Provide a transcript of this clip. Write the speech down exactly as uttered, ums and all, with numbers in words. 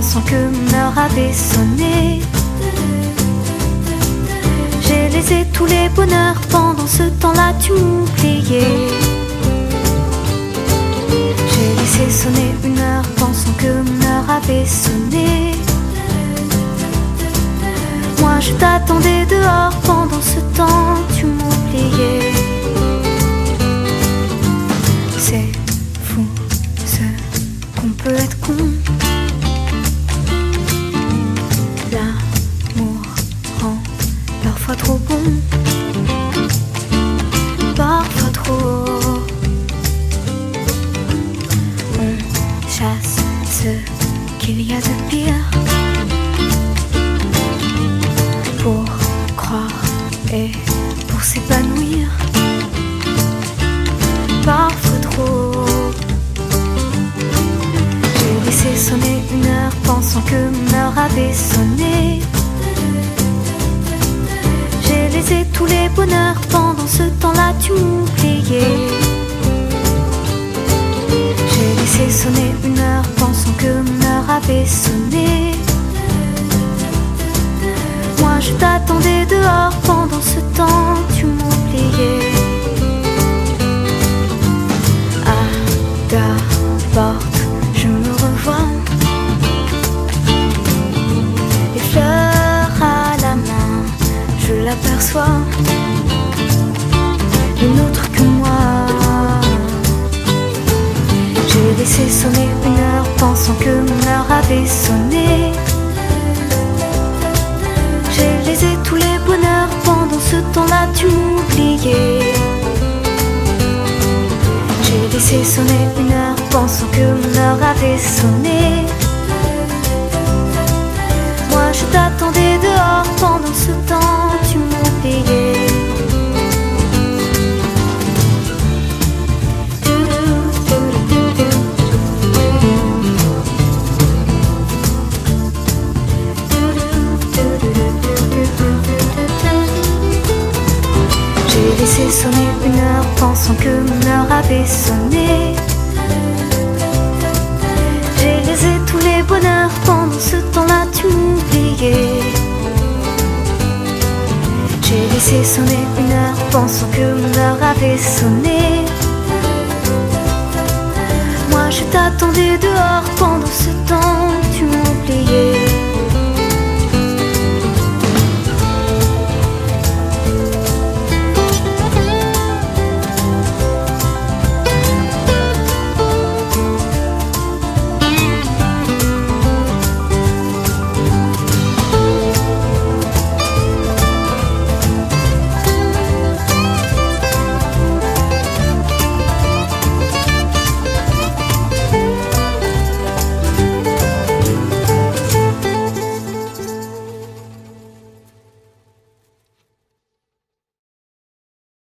pensant que mon heure avait sonné. J'ai laissé tous les bonheurs, pendant ce temps-là tu m'oubliais. J'ai laissé sonner une heure, pensant que mon heure avait sonné. Moi je t'attendais dehors, pendant ce temps tu m'oubliais. C'est fou ce qu'on peut être con. L'amour rend parfois trop bon, parfois trop. On chasse ce qu'il y a de pire pour croire et pour s'épanouir, parfois trop. J'ai laissé sonner une heure, pensant que mon heure avait sonné. J'ai laissé tous les bonheurs, pendant ce temps-là tu m'oubliais. J'ai laissé sonner une heure, pensant que mon heure avait sonné. Moi je t'attendais dehors, pendant ce temps tu m'oubliais. À ta porte je me revois, les fleurs à la main, je l'aperçois, une autre que moi. J'ai laissé sonner une heure, pensant que mon heure avait sonné. J'ai laissé tous les bonheurs, pendant ce temps-là tu m'oubliais. J'ai laissé sonner une heure, pensant que mon heure avait sonné. Moi je t'attendais dehors, pendant ce temps tu m'oubliais. J'ai laissé sonner une heure, pensant que mon heure avait sonné. J'ai laissé tous les bonheurs, pendant ce temps-là tu m'oubliais. J'ai laissé sonner une heure, pensant que mon heure avait sonné. Moi je t'attendais dehors, pendant ce temps